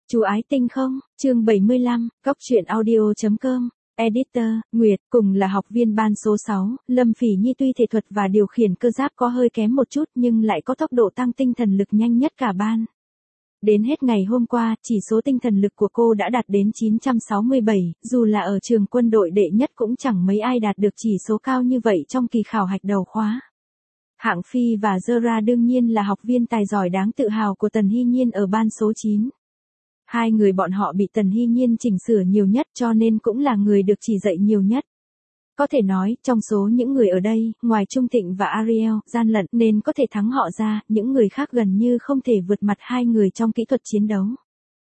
Chú ái tinh không, chương 75, góc truyện audio.com, editor, Nguyệt, cùng là học viên ban số 6, Lâm Phỉ Nhi tuy thể thuật và điều khiển cơ giáp có hơi kém một chút nhưng lại có tốc độ tăng tinh thần lực nhanh nhất cả ban. Đến hết ngày hôm qua, chỉ số tinh thần lực của cô đã đạt đến 967, dù là ở trường quân đội đệ nhất cũng chẳng mấy ai đạt được chỉ số cao như vậy trong kỳ khảo hạch đầu khóa. Hạng Phi và Zara đương nhiên là học viên tài giỏi đáng tự hào của Tần Hy Nhiên ở ban số 9. Hai người bọn họ bị Tần Hy Nhiên chỉnh sửa nhiều nhất cho nên cũng là người được chỉ dạy nhiều nhất. Có thể nói, trong số những người ở đây, ngoài Trung Thịnh và Ariel, gian lận nên có thể thắng họ ra, những người khác gần như không thể vượt mặt hai người trong kỹ thuật chiến đấu.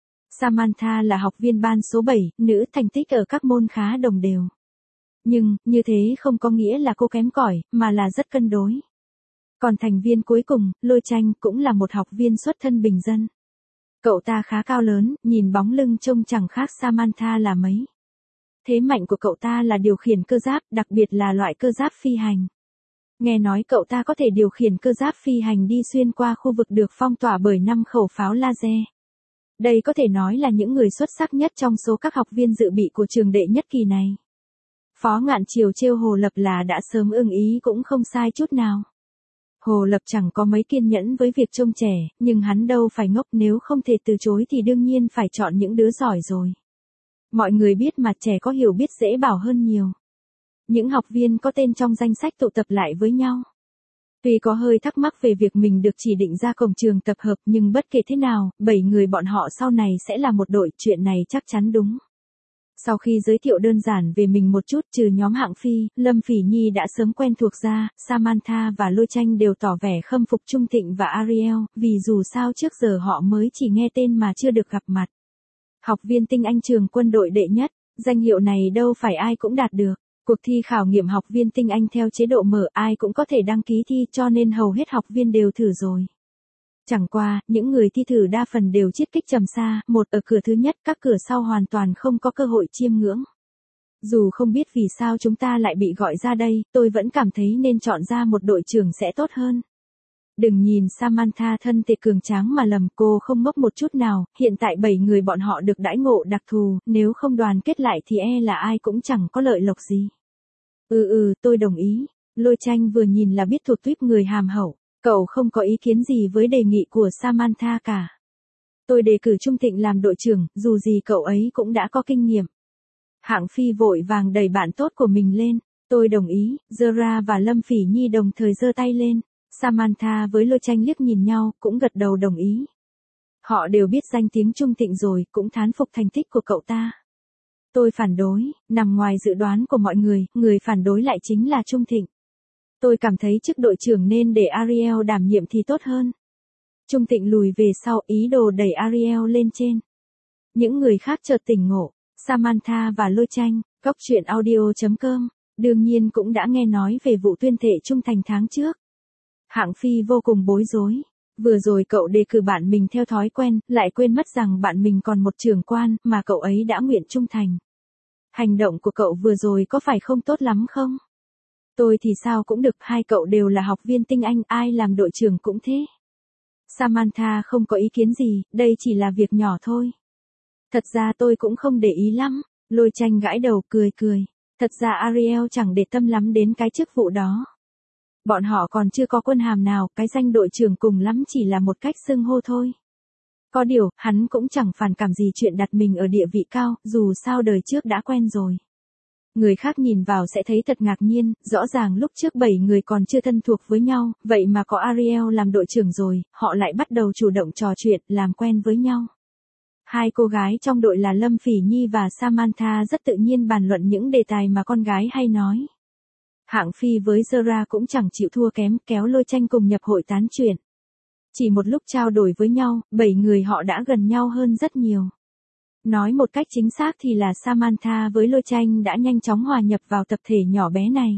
Samantha là học viên ban số 7, nữ, thành tích ở các môn khá đồng đều. Nhưng, như thế không có nghĩa là cô kém cỏi, mà là rất cân đối. Còn thành viên cuối cùng, Lôi Tranh, cũng là một học viên xuất thân bình dân. Cậu ta khá cao lớn, nhìn bóng lưng trông chẳng khác Samantha là mấy. Thế mạnh của cậu ta là điều khiển cơ giáp, đặc biệt là loại cơ giáp phi hành. Nghe nói cậu ta có thể điều khiển cơ giáp phi hành đi xuyên qua khu vực được phong tỏa bởi 5 khẩu pháo laser. Đây có thể nói là những người xuất sắc nhất trong số các học viên dự bị của trường đệ nhất kỳ này. Phó Ngạn Triều trêu Hồ Lập là đã sớm ưng ý cũng không sai chút nào. Hồ Lập chẳng có mấy kiên nhẫn với việc trông trẻ, nhưng hắn đâu phải ngốc, nếu không thể từ chối thì đương nhiên phải chọn những đứa giỏi rồi. Mọi người biết mà, trẻ có hiểu biết dễ bảo hơn nhiều. Những học viên có tên trong danh sách tụ tập lại với nhau. Tuy có hơi thắc mắc về việc mình được chỉ định ra cổng trường tập hợp, nhưng bất kể thế nào, 7 người bọn họ sau này sẽ là một đội, chuyện này chắc chắn đúng. Sau khi giới thiệu đơn giản về mình một chút, trừ nhóm Hạng Phi, Lâm Phỉ Nhi đã sớm quen thuộc ra, Samantha và Lôi Tranh đều tỏ vẻ khâm phục Trung Thịnh và Ariel, vì dù sao trước giờ họ mới chỉ nghe tên mà chưa được gặp mặt. Học viên tinh anh trường quân đội đệ nhất, danh hiệu này đâu phải ai cũng đạt được. Cuộc thi khảo nghiệm học viên tinh anh theo chế độ mở, ai cũng có thể đăng ký thi, cho nên hầu hết học viên đều thử rồi. Chẳng qua, những người thi thử đa phần đều chiết kích trầm xa, một ở cửa thứ nhất, các cửa sau hoàn toàn không có cơ hội chiêm ngưỡng. Dù không biết vì sao chúng ta lại bị gọi ra đây, tôi vẫn cảm thấy nên chọn ra một đội trưởng sẽ tốt hơn. Đừng nhìn Samantha thân thể cường tráng mà lầm, cô không ngốc một chút nào, hiện tại 7 người bọn họ được đãi ngộ đặc thù, nếu không đoàn kết lại thì là ai cũng chẳng có lợi lộc gì. Tôi đồng ý. Lôi Tranh vừa nhìn là biết thuộc tuýp người hàm hậu. Cậu không có ý kiến gì với đề nghị của Samantha cả. Tôi đề cử Trung Thịnh làm đội trưởng, dù gì cậu ấy cũng đã có kinh nghiệm. Hạng Phi vội vàng đẩy bạn tốt của mình lên. Tôi đồng ý. Zara và Lâm Phỉ Nhi đồng thời giơ tay lên. Samantha với Lôi Tranh liếc nhìn nhau, cũng gật đầu đồng ý. Họ đều biết danh tiếng Trung Thịnh rồi, cũng thán phục thành tích của cậu ta. Tôi phản đối, nằm ngoài dự đoán của mọi người, người phản đối lại chính là Trung Thịnh. Tôi cảm thấy chức đội trưởng nên để Ariel đảm nhiệm thì tốt hơn. Trung Thịnh lùi về sau, ý đồ đẩy Ariel lên trên. Những người khác chợt tỉnh ngộ, Samantha và Lôi Tranh, góc truyện audio.com, đương nhiên cũng đã nghe nói về vụ tuyên thệ trung thành tháng trước. Hạng Phi vô cùng bối rối. Vừa rồi cậu đề cử bạn mình theo thói quen, lại quên mất rằng bạn mình còn một trưởng quan, mà cậu ấy đã nguyện trung thành. Hành động của cậu vừa rồi có phải không tốt lắm không? Tôi thì sao cũng được, hai cậu đều là học viên tinh anh, ai làm đội trưởng cũng thế. Samantha không có ý kiến gì, đây chỉ là việc nhỏ thôi. Thật ra tôi cũng không để ý lắm. Lôi Tranh gãi đầu cười cười. Thật ra Ariel chẳng để tâm lắm đến cái chức vụ đó. Bọn họ còn chưa có quân hàm nào, cái danh đội trưởng cùng lắm chỉ là một cách xưng hô thôi. Có điều, hắn cũng chẳng phản cảm gì chuyện đặt mình ở địa vị cao, dù sao đời trước đã quen rồi. Người khác nhìn vào sẽ thấy thật ngạc nhiên, rõ ràng lúc trước 7 người còn chưa thân thuộc với nhau, vậy mà có Ariel làm đội trưởng rồi, họ lại bắt đầu chủ động trò chuyện, làm quen với nhau. Hai cô gái trong đội là Lâm Phỉ Nhi và Samantha rất tự nhiên bàn luận những đề tài mà con gái hay nói. Hạng Phi với Zara cũng chẳng chịu thua kém, kéo Lôi Tranh cùng nhập hội tán chuyện. Chỉ một lúc trao đổi với nhau, 7 người họ đã gần nhau hơn rất nhiều. Nói một cách chính xác thì là Samantha với Lôi Tranh đã nhanh chóng hòa nhập vào tập thể nhỏ bé này.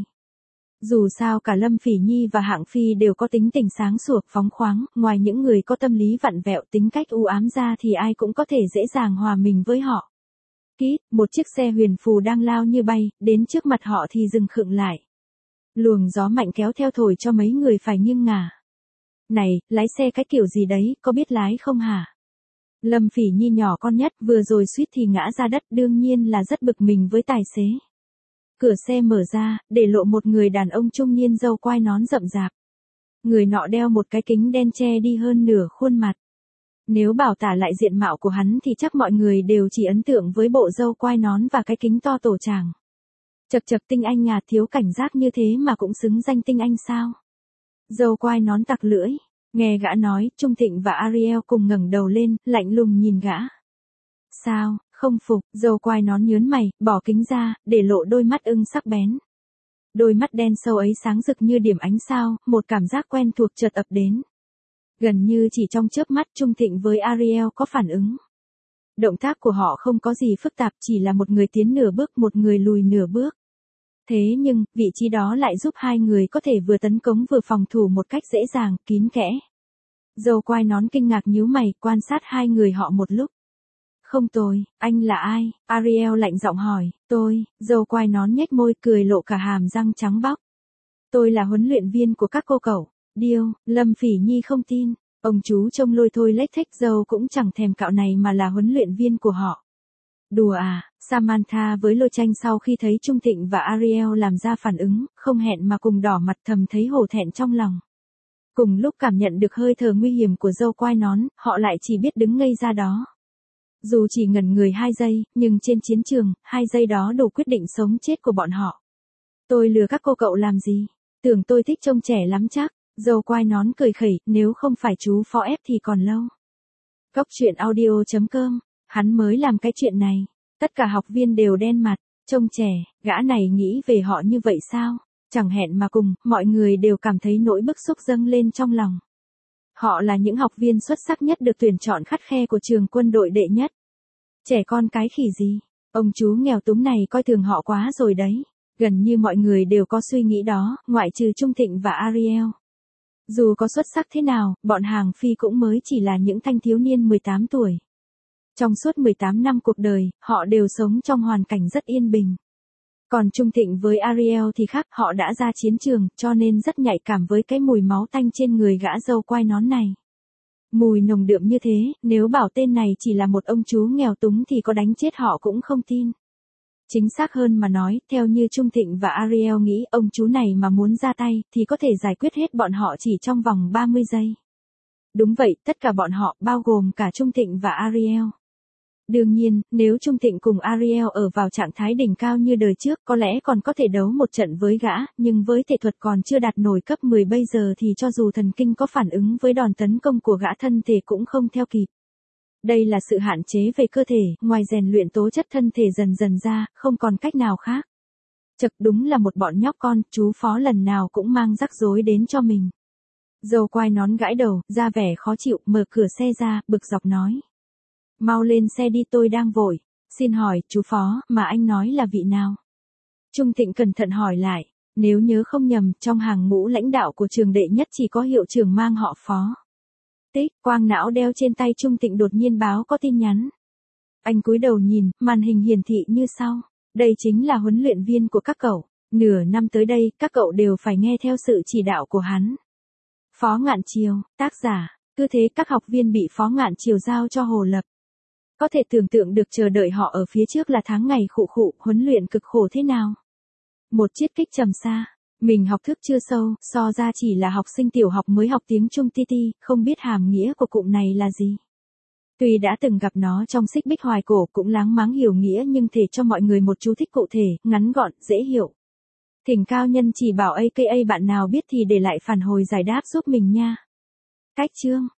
Dù sao cả Lâm Phỉ Nhi và Hạng Phi đều có tính tình sáng sủa, phóng khoáng, ngoài những người có tâm lý vặn vẹo, tính cách u ám ra thì ai cũng có thể dễ dàng hòa mình với họ. Một chiếc xe huyền phù đang lao như bay, đến trước mặt họ thì dừng khựng lại. Luồng gió mạnh kéo theo thổi cho mấy người phải nghiêng ngả. Này, lái xe cái kiểu gì đấy, có biết lái không hả? Lâm Phỉ Nhi nhỏ con nhất vừa rồi suýt thì ngã ra đất, đương nhiên là rất bực mình với tài xế. Cửa xe mở ra, để lộ một người đàn ông trung niên râu quai nón rậm rạp. Người nọ đeo một cái kính đen che đi hơn nửa khuôn mặt. Nếu bảo tả lại diện mạo của hắn thì chắc mọi người đều chỉ ấn tượng với bộ râu quai nón và cái kính to tổ tràng. Chật chật, tinh anh à, thiếu cảnh giác như thế mà cũng xứng danh tinh anh sao? Râu quai nón tặc lưỡi, nghe gã nói, Trung Thịnh và Ariel cùng ngẩng đầu lên, lạnh lùng nhìn gã. Sao, không phục? Râu quai nón nhướng mày, bỏ kính ra, để lộ đôi mắt ưng sắc bén. Đôi mắt đen sâu ấy sáng rực như điểm ánh sao, một cảm giác quen thuộc chợt ập đến. Gần như chỉ trong chớp mắt, Trung Thịnh với Ariel có phản ứng. Động tác của họ không có gì phức tạp, chỉ là một người tiến nửa bước, một người lùi nửa bước. Thế nhưng, vị trí đó lại giúp hai người có thể vừa tấn công vừa phòng thủ một cách dễ dàng, kín kẽ. Râu quai nón kinh ngạc nhíu mày, quan sát hai người họ một lúc. Không tồi, anh là ai? Ariel lạnh giọng hỏi. Tôi, râu quai nón nhếch môi cười lộ cả hàm răng trắng bóc. Tôi là huấn luyện viên của các cô cậu. Điêu, Lâm Phỉ Nhi không tin. Ông chú trông lôi thôi lếch thếch, dâu cũng chẳng thèm cạo này mà là huấn luyện viên của họ. Đùa à? Samantha với Lôi Tranh sau khi thấy Trung Thịnh và Ariel làm ra phản ứng, không hẹn mà cùng đỏ mặt, thầm thấy hổ thẹn trong lòng. Cùng lúc cảm nhận được hơi thở nguy hiểm của râu quai nón, họ lại chỉ biết đứng ngây ra đó. Dù chỉ ngẩn người 2 giây, nhưng trên chiến trường, 2 giây đó đủ quyết định sống chết của bọn họ. Tôi lừa các cô cậu làm gì? Tưởng tôi thích trông trẻ lắm chắc. Râu quai nón cười khẩy, nếu không phải chú phó ép thì còn lâu. Góc truyện audio.com, hắn mới làm cái chuyện này. Tất cả học viên đều đen mặt, trông trẻ, gã này nghĩ về họ như vậy sao? Chẳng hẹn mà cùng, mọi người đều cảm thấy nỗi bức xúc dâng lên trong lòng. Họ là những học viên xuất sắc nhất được tuyển chọn khắt khe của trường quân đội đệ nhất. Trẻ con cái khỉ gì? Ông chú nghèo túng này coi thường họ quá rồi đấy. Gần như mọi người đều có suy nghĩ đó, ngoại trừ Trung Thịnh và Ariel. Dù có xuất sắc thế nào, bọn Hàng Phi cũng mới chỉ là những thanh thiếu niên 18 tuổi. Trong suốt 18 năm cuộc đời, họ đều sống trong hoàn cảnh rất yên bình. Còn Trung Thịnh với Ariel thì khác, họ đã ra chiến trường, cho nên rất nhạy cảm với cái mùi máu tanh trên người gã râu quai nón này. Mùi nồng đượm như thế, nếu bảo tên này chỉ là một ông chú nghèo túng thì có đánh chết họ cũng không tin. Chính xác hơn mà nói, theo như Trung Thịnh và Ariel nghĩ, ông chú này mà muốn ra tay, thì có thể giải quyết hết bọn họ chỉ trong vòng 30 giây. Đúng vậy, tất cả bọn họ, bao gồm cả Trung Thịnh và Ariel. Đương nhiên, nếu Trung Thịnh cùng Ariel ở vào trạng thái đỉnh cao như đời trước, có lẽ còn có thể đấu một trận với gã, nhưng với thể thuật còn chưa đạt nổi cấp 10 bây giờ thì cho dù thần kinh có phản ứng với đòn tấn công của gã, thân thể cũng không theo kịp. Đây là sự hạn chế về cơ thể, ngoài rèn luyện tố chất thân thể dần dần ra, không còn cách nào khác. Chật, đúng là một bọn nhóc con, chú phó lần nào cũng mang rắc rối đến cho mình. Râu quai nón gãi đầu, ra vẻ khó chịu, mở cửa xe ra, bực dọc nói. Mau lên xe đi, tôi đang vội. Xin hỏi, chú phó, mà anh nói là vị nào? Trung Thịnh cẩn thận hỏi lại. Nếu nhớ không nhầm, trong hàng ngũ lãnh đạo của trường đệ nhất chỉ có hiệu trưởng mang họ Phó. Tích, quang não đeo trên tay Trung Thịnh đột nhiên báo có tin nhắn. Anh cúi đầu nhìn, màn hình hiển thị như sau. Đây chính là huấn luyện viên của các cậu. Nửa năm tới đây, các cậu đều phải nghe theo sự chỉ đạo của hắn. Phó Ngạn Triều, tác giả. Cứ thế các học viên bị Phó Ngạn Triều giao cho Hồ Lập. Có thể tưởng tượng được chờ đợi họ ở phía trước là tháng ngày khụ khụ, huấn luyện cực khổ thế nào. Một chiết kích trầm xa. Mình học thức chưa sâu, so ra chỉ là học sinh tiểu học mới học tiếng Trung ti ti, không biết hàm nghĩa của cụm này là gì. Tuy đã từng gặp nó trong Xích Bích Hoài Cổ cũng láng máng hiểu nghĩa, nhưng thể cho mọi người một chú thích cụ thể, ngắn gọn, dễ hiểu. Thỉnh cao nhân chỉ bảo AKA bạn nào biết thì để lại phản hồi giải đáp giúp mình nha. Cách chương